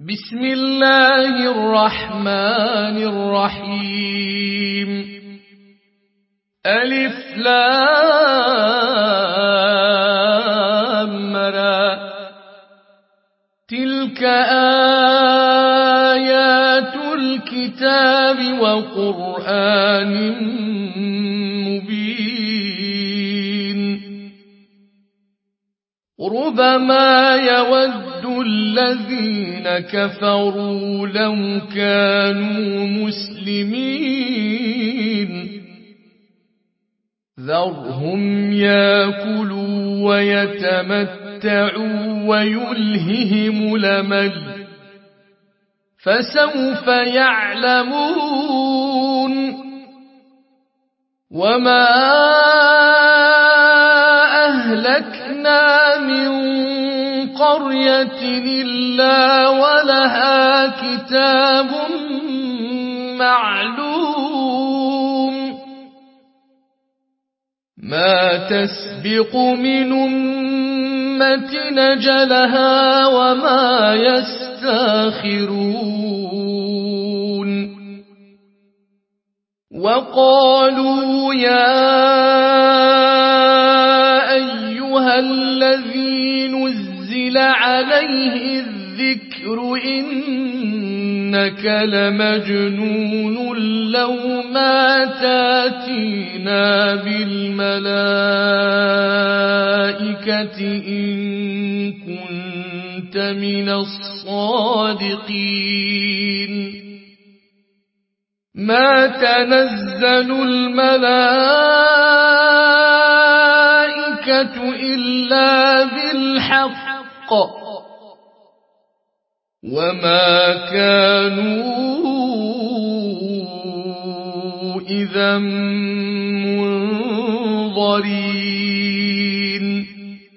بسم الله الرحمن الرحيم ألف لام را تلك آيات الكتاب وقرآن مبين ربما يود الذين كفروا لو كانوا مسلمين ذرهم ياكلوا ويتمتعوا ويلههم الأمل فسوف يعلمون وما أهلكنا من قرية إلا ولها كتاب معلوم ما تسبق من أمة نجلها وما يستاخرون وقالوا يا أيها الذي نزل عليه الذكر إنك لمجنون لو ما تاتينا بالملائكة إن كنت من الصادقين ما تنزل الملائكة إلا بالحق وما كانوا إذا منظرين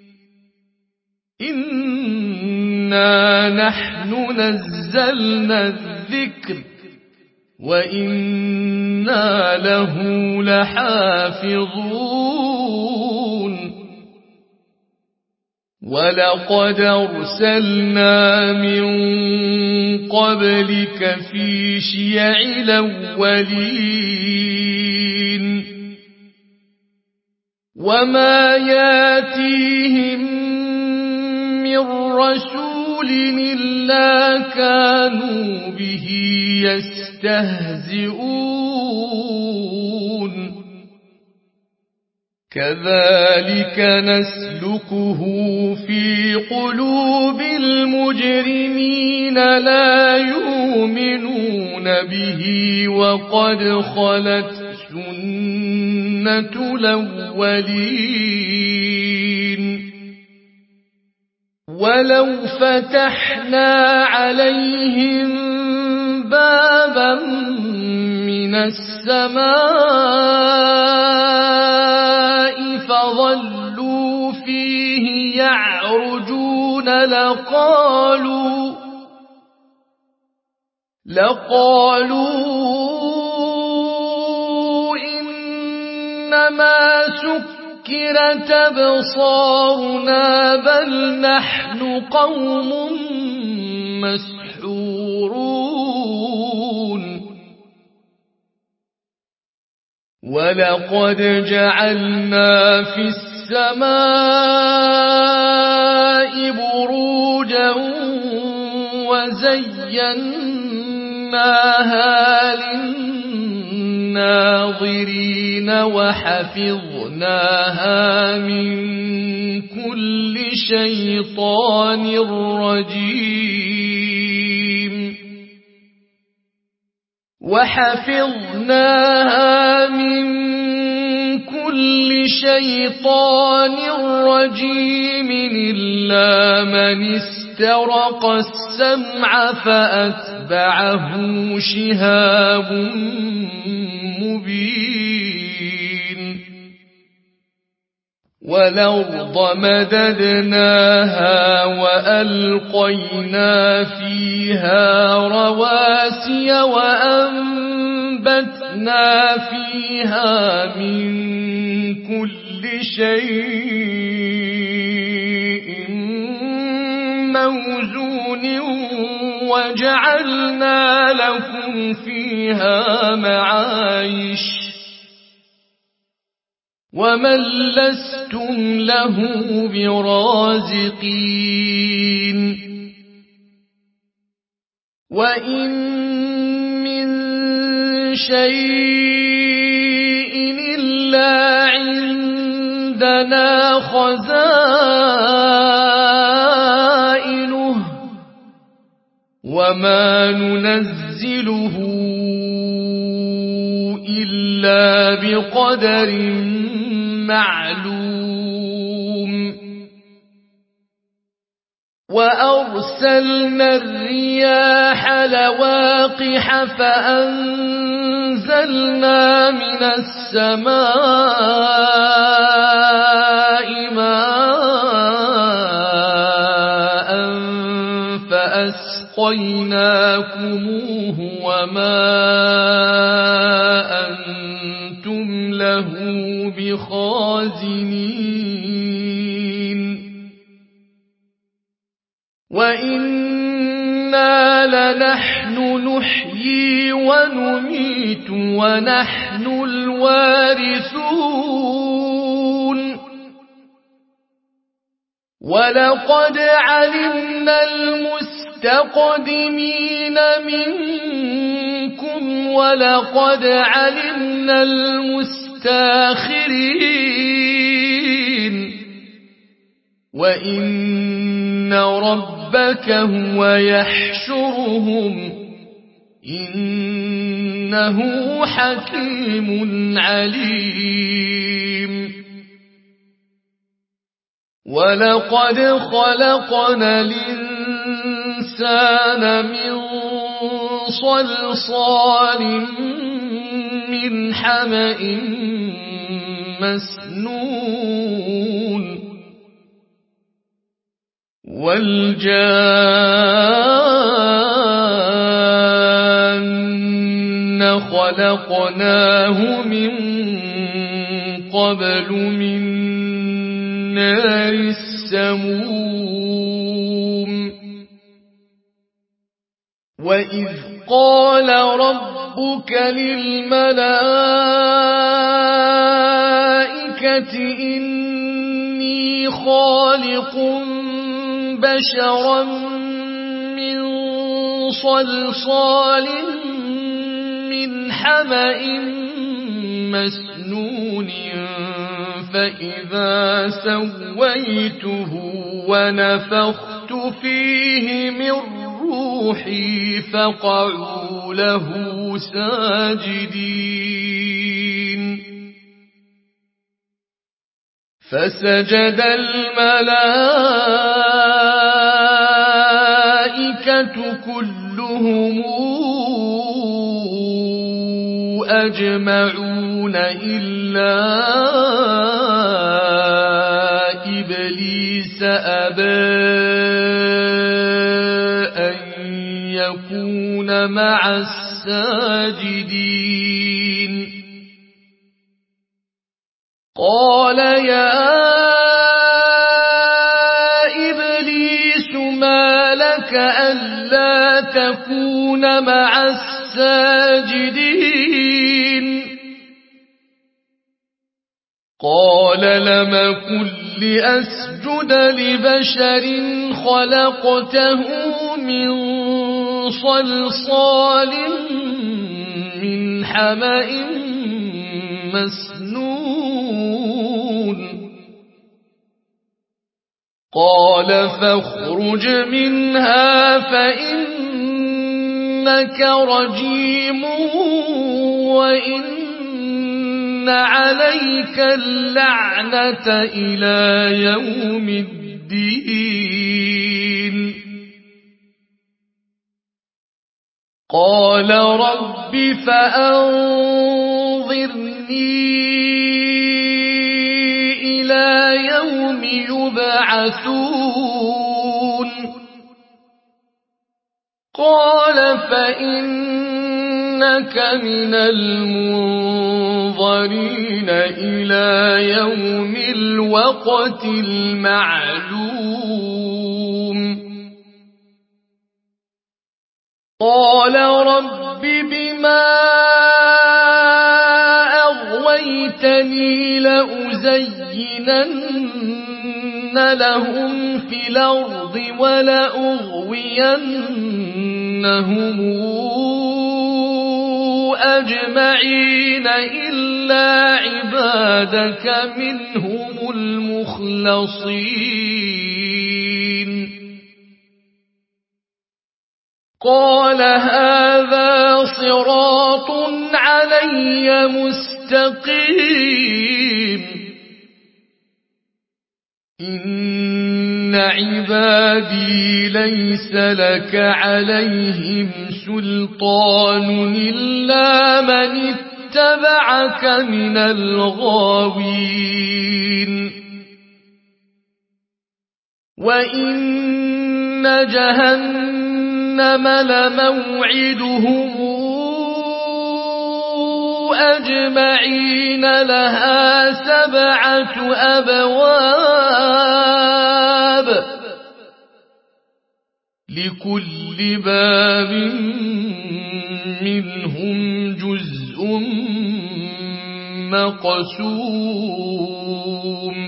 إنا نحن نزلنا الذكر وإنا له لحافظون ولقد أرسلنا من قبلك في شيع الأولين وما ياتيهم من رسول إلا كانوا به يستهزئون كذلك نسلكه في قلوب المجرمين لا يؤمنون به وقد خلت سنة الأولين ولو فتحنا عليهم بابا من السماء فظلوا فيه يعرجون لقالوا إنما سكرت أبصارنا بل نحن قوم مسحورون ولقد جعلنا في السماء بروجا وزيناها للناظرين وحفظناها من كل شيطان رجيم إلا من استرق السمع فأتبعه شهاب مبين والأرض مددناها وألقينا فيها رواسي وأنبتنا فيها من كل شيء موزون وجعلنا لكم فيها معايش ومن لستم له برازقين وإن من شيء إلا عندنا خزائنه وما ننزله إلا بقدر معلوم وأرسلنا الرياح لواقح فأنزلنا من السماء ماء فأسقيناكموه وما أنتم له بخازنين وإنا لنحن نحيي ونميت ونحن الوارثون ولقد علمنا المستقدمين منكم ولقد علمنا المستاخرين وإن ربك هو يحشرهم إنه حكيم عليم ولقد خلقنا الإنسان من صلصال من حمأ مسنون والجان خلقناه من قبل من نار السموم وإذ قال ربك للملائكة إني خالق بشرا من صلصال من حمأ مسنون فإذا سويته ونفخت فيه من روحي فقعوا له ساجدين فسجد الملائكة كلهم أجمعون إلا إبليس أبى أن يكون مع الساجدين قال يا إبليس ما لك ألا تكون مع الساجدين قال لم كن لأسجد لبشر خلقته من صلصال من حمأ مسنون قال فاخرج منها فإنك رجيم وإن عليك اللعنة إلى يوم الدين قال رب فأنظرني إلى يوم يبعثون قال فإنك من المنظرين إلى يوم الوقت المعلوم قال رب بما أغويتني لأزينن لهم في الأرض ولأغوينهم أجمعين إلا عبادك منهم المخلصين قال هذا صراط علي مستقيم إن عبادي ليس لك عليهم سلطان إلا من اتبعك من الغاوين وإن جهنم لموعدهم أجمعين لها 7 أبواب لكل باب منهم جزء مقسوم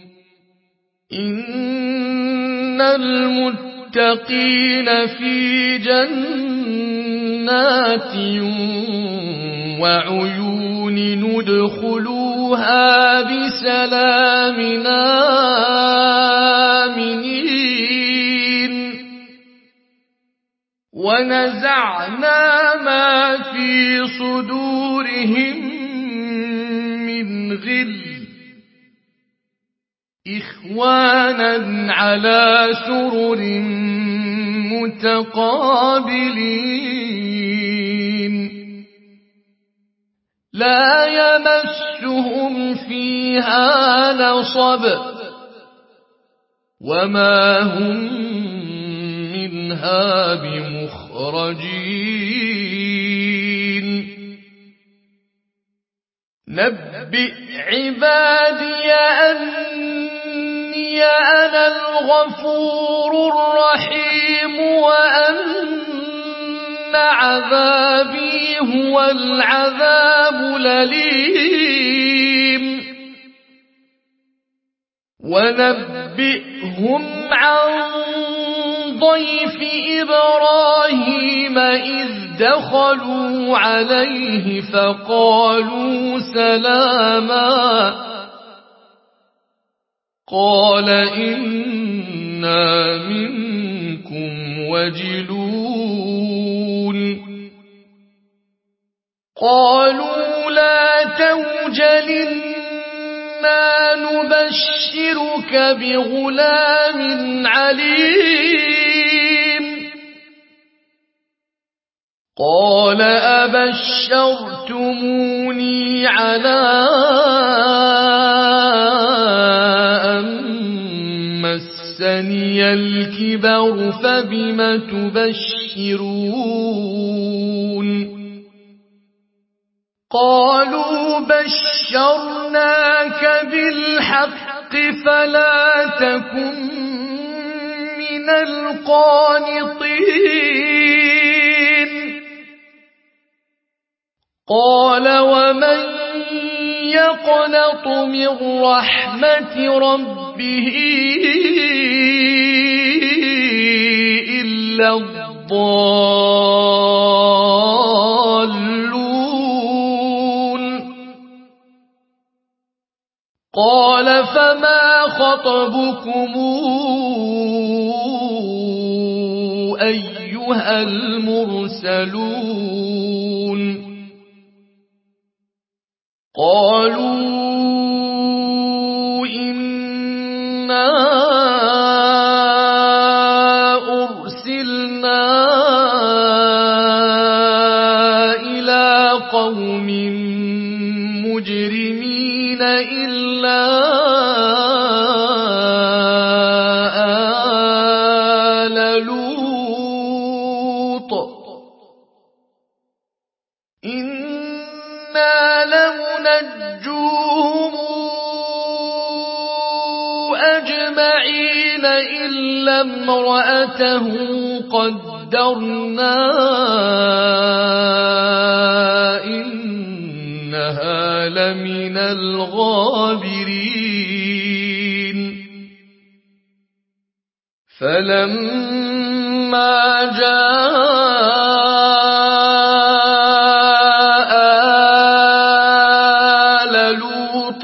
إن المتقين في جنات وعيون ندخلوها بسلام آمنين ونزعنا ما في صدورهم من غل إخوانا على سرر متقابلين لا يمسهم فيها نصب وما هم منها بمخرجين نبئ عبادي أني أنا الغفور الرحيم وأن عذابي هو العذاب الأليم ونبئهم عن ضيف إبراهيم إذ دخلوا عليه فقالوا سلاما قال إنا منكم وجلون قالوا لا توجل إنا نبشرك بغلام عليم قال أبشرتموني على أن مسني الكبر فبم تبشرون قالوا بشرناك بالحق فلا تكن من القانطين قال ومن يقنط من رحمة ربه إلا الضالون قال فما خطبكم أيها المرسلون قالوا إنا أرسلنا إلى قوم مجرمين إلا آل لوط إنا لمنجوهم أجمعين إلا امرأته قدرنا قدرنا إنها لمن الغابرين فلما جاء آل لوط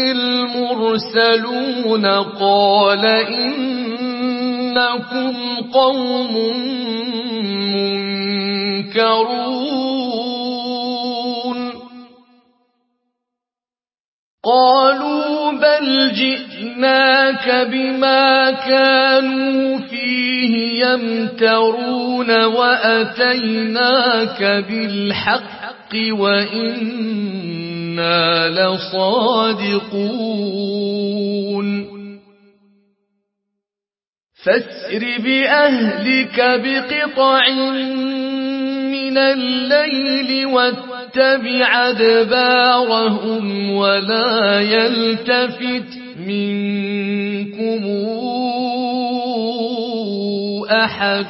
المرسلون قال إنكم قوم منكرون قالوا بل جئناك بما كانوا فيه يمترون وأتيناك بالحق وإنا لصادقون فاسر بأهلك بقطع من الليل واتبع أدبارهم ولا يلتفت منكم أحد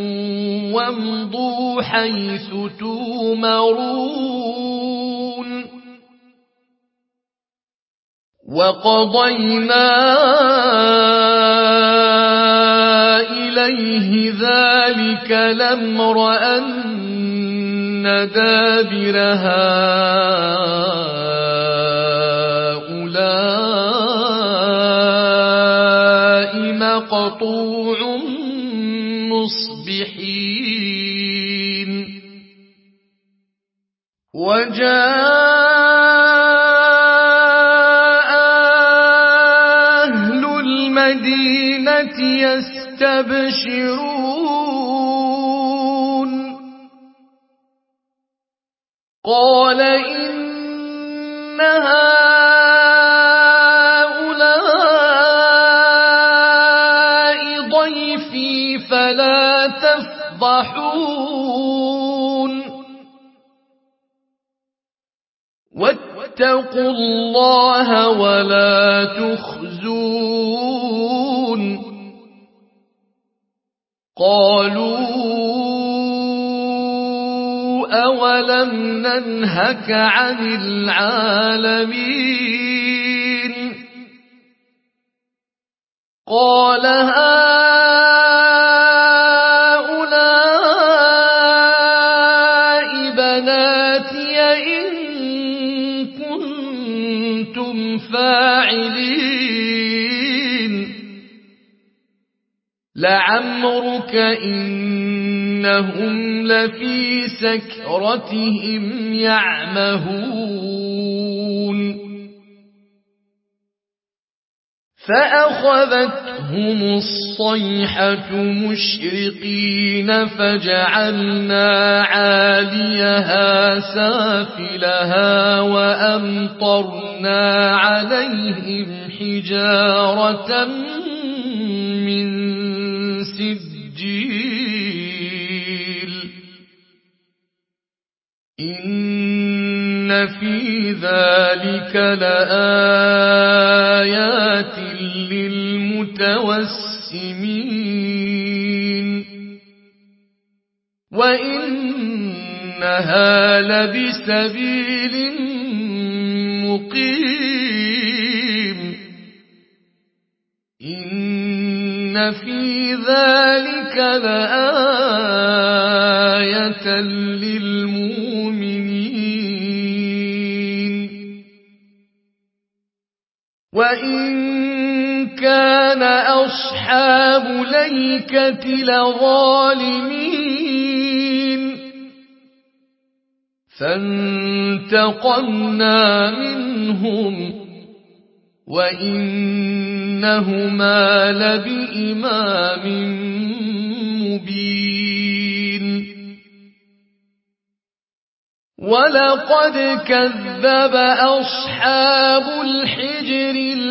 وامضوا حيث تؤمرون وقضينا إليه ذلك الأمر أن دابر هؤلاء مقطوع مصبحين وجاء أهل المدينة يستبشرون قال إن هؤلاء ضيفي فلا تفضحون واتقوا الله ولا تخزون قالوا أولم ننهك عن العالمين قال هؤلاء بناتي إن كنتم فاعلين لعمرك إنهم لفي سكرتهم يعمهون فأخذتهم الصيحة مشرقين فجعلنا عاليها سافلها وأمطرنا عليهم حجارة من سجيل إن في ذلك لآيات للمتوسمين وإنها لبسبيل مقيم إن في ذلك لآية للمؤمنين وإن كان أصحاب الأيكة لظالمين فانتقمنا منهم وإنهما لبإمام مبين ولقد كذب أصحاب الحجر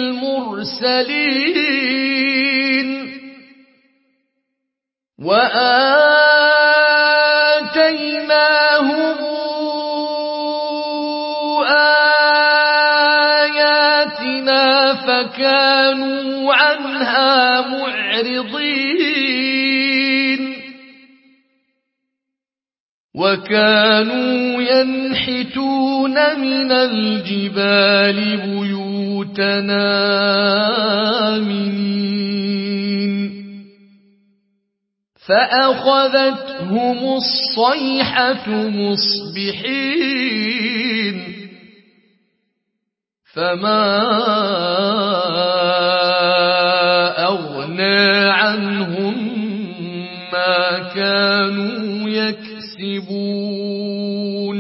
المرسلين وآتيناهم آياتنا فكانوا عنها معرضين وكانوا ينحتون من الجبال بيوتنا آمنين فأخذتهم الصيحة مصبحين فما أغنى عنهم ما كانوا يكسبون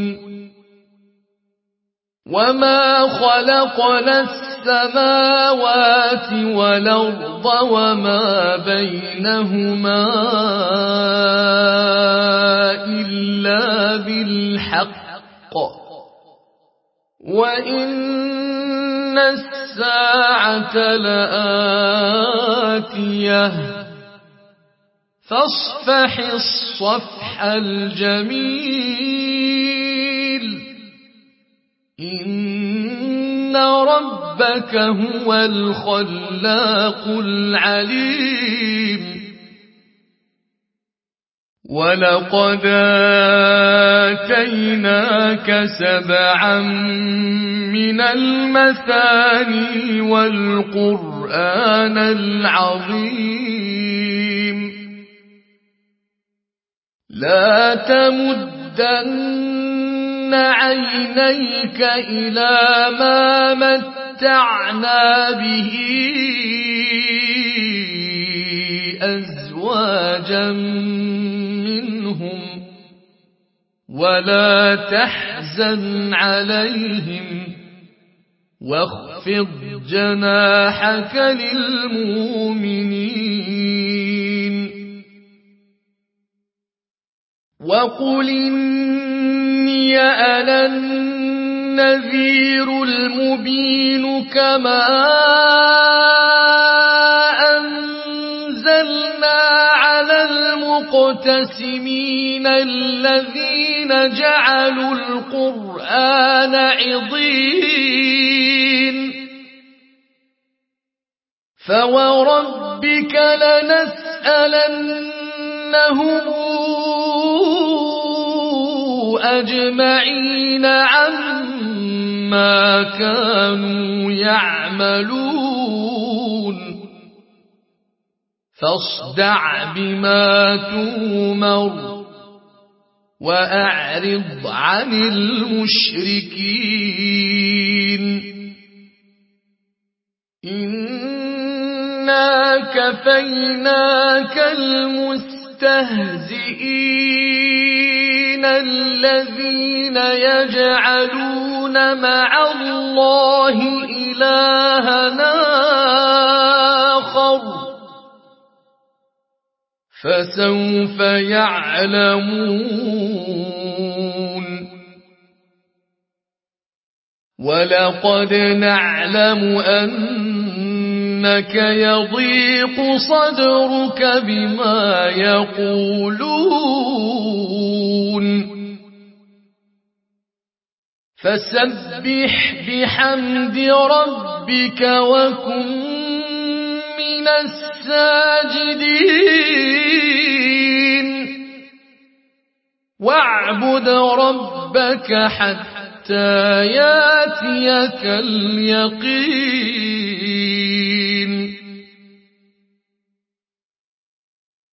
وما خلقنا السماوات والأرض وما بينهما إلا بالحق وإن الساعة لآتية فاصفح الصفح الجميل إن ربك هو الخلاق العليم ولقد آتيناك 7 من المثاني والقرآن العظيم لا تمدن عينيك إلى ما متعنا به أزواجا منهم ولا تحزن عليهم واخفض جناحك للمؤمنين وقل إني أنا النذير المبين كما أنزلنا على المقتسمين الذين جعلوا القرآن عضين فوربك لنسألنهم أجمعين عما كانوا يعملون فاصدع بما تؤمر وأعرض عن المشركين إنا كفيناك المستهزئين الذين يجعلون مع الله إلهنا آخر فسوف يعلمون ولقد نعلم أنك يضيق صدرك بما يقولون فسبح بحمد ربك وكن من الساجدين واعبد ربك حتى ياتيك اليقين